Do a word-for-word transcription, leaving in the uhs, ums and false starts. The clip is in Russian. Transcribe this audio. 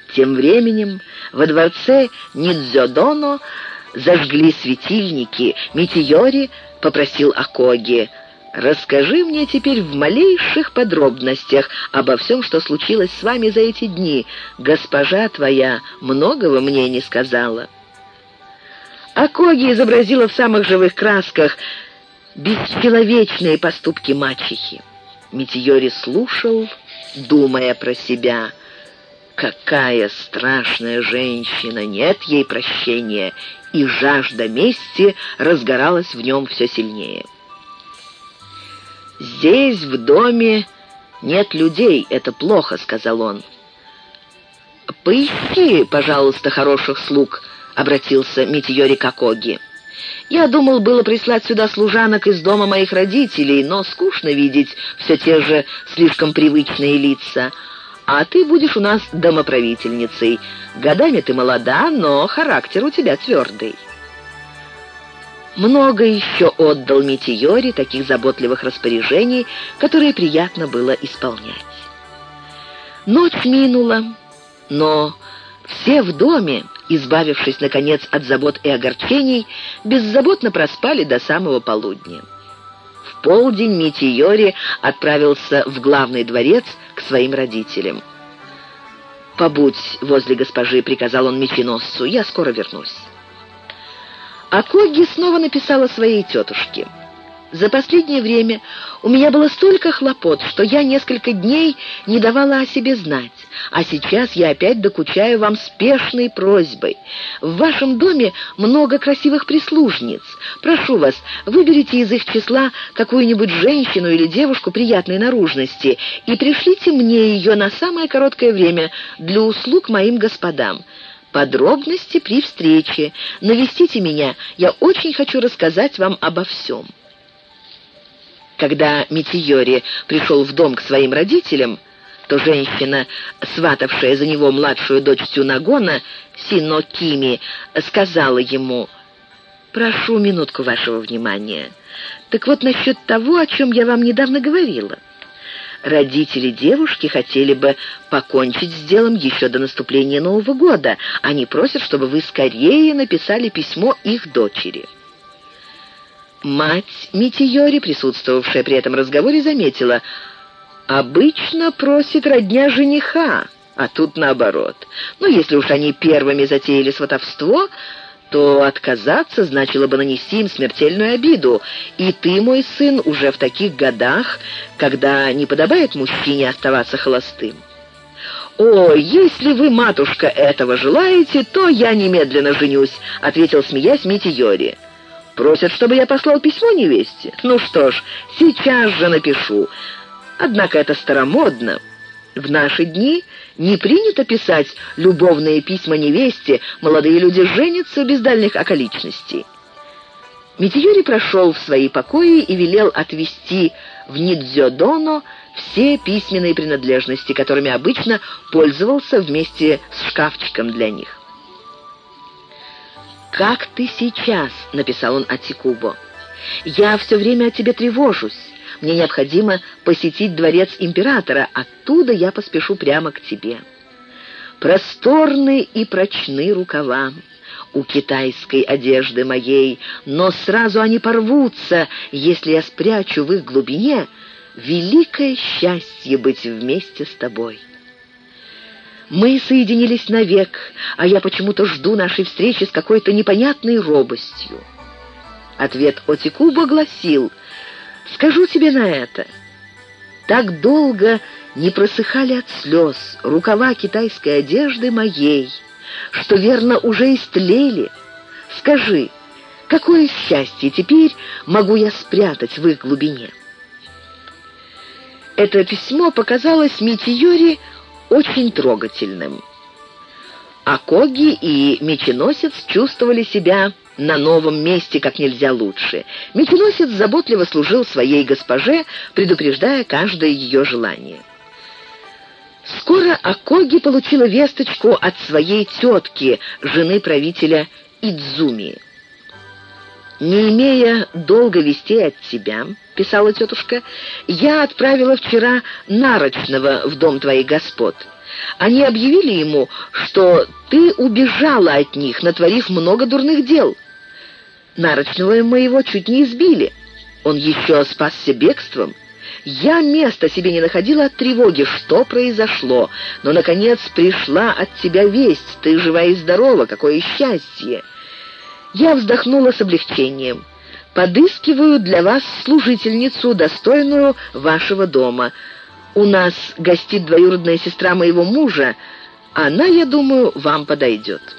Тем временем во дворце Нидзёдоно зажгли светильники. Митиёри попросил Акоги: «Расскажи мне теперь в малейших подробностях обо всем, что случилось с вами за эти дни. Госпожа твоя многого мне не сказала». Акоги изобразила в самых живых красках бесчеловечные поступки мачехи. Митиёри слушал, думая про себя: «Какая страшная женщина! Нет ей прощения!» И жажда мести разгоралась в нем все сильнее. «Здесь, в доме, нет людей, это плохо», — сказал он. «Поищи, пожалуйста, хороших слуг», — обратился Митиёри к Акоги. «Я думал было прислать сюда служанок из дома моих родителей, но скучно видеть все те же слишком привычные лица. А ты будешь у нас домоправительницей. Годами ты молода, но характер у тебя твердый». Много еще отдал Митиёри таких заботливых распоряжений, которые приятно было исполнять. Ночь минула, но все в доме, избавившись, наконец, от забот и огорчений, беззаботно проспали до самого полудня. В полдень Митиёри отправился в главный дворец к своим родителям. «Побудь возле госпожи», — приказал он меченосцу, — «я скоро вернусь». Акоги снова написала своей тетушке: «За последнее время у меня было столько хлопот, что я несколько дней не давала о себе знать, а сейчас я опять докучаю вам спешной просьбой. В вашем доме много красивых прислужниц. Прошу вас, выберите из их числа какую-нибудь женщину или девушку приятной наружности и пришлите мне ее на самое короткое время для услуг моим господам. Подробности при встрече. Навестите меня, я очень хочу рассказать вам обо всем». Когда Митиёри пришел в дом к своим родителям, то женщина, сватавшая за него младшую дочь Тюнагона, Сино Кими, сказала ему: «Прошу минутку вашего внимания. Так вот насчет того, о чем я вам недавно говорила. Родители девушки хотели бы покончить с делом еще до наступления Нового года. Они просят, чтобы вы скорее написали письмо их дочери». Мать Митиёри, присутствовавшая при этом разговоре, заметила: «Обычно просит родня жениха, а тут наоборот. Но если уж они первыми затеяли сватовство, то отказаться значило бы нанести им смертельную обиду. И ты, мой сын, уже в таких годах, когда не подобает мужчине оставаться холостым». «О, если вы, матушка, этого желаете, то я немедленно женюсь», — ответил, смеясь, Митиёри. «Просят, чтобы я послал письмо невесте? Ну что ж, сейчас же напишу. Однако это старомодно. В наши дни не принято писать любовные письма невесте, молодые люди женятся без дальних околичностей». Митиёри прошел в свои покои и велел отвезти в Нидзёдоно все письменные принадлежности, которыми обычно пользовался вместе с шкафчиком для них. «Как ты сейчас?» — написал он Атикубо. «Я все время о тебе тревожусь. Мне необходимо посетить дворец императора. Оттуда я поспешу прямо к тебе. Просторны и прочны рукава у китайской одежды моей, но сразу они порвутся, если я спрячу в их глубине великое счастье быть вместе с тобой. Мы соединились навек, а я почему-то жду нашей встречи с какой-то непонятной робостью». Ответ Атикубо гласил: «Скажу тебе на это. Так долго не просыхали от слез рукава китайской одежды моей, что, верно, уже истлели. Скажи, какое счастье теперь могу я спрятать в их глубине?» Это письмо показалось Митиёри очень трогательным. Акоги и меченосец чувствовали себя на новом месте как нельзя лучше. Меченосец заботливо служил своей госпоже, предупреждая каждое ее желание. Скоро Акоги получила весточку от своей тетки, жены правителя Идзуми. «Не имея долго вестей от тебя, — писала тетушка, — я отправила вчера нарочного в дом твоих господ. Они объявили ему, что ты убежала от них, натворив много дурных дел. Нарочного моего чуть не избили. Он еще спасся бегством. Я места себе не находила от тревоги, что произошло. Но, наконец, пришла от тебя весть. Ты жива и здорова, какое счастье!» Я вздохнула с облегчением. «Подыскиваю для вас служительницу, достойную вашего дома. У нас гостит двоюродная сестра моего мужа. Она, я думаю, вам подойдет».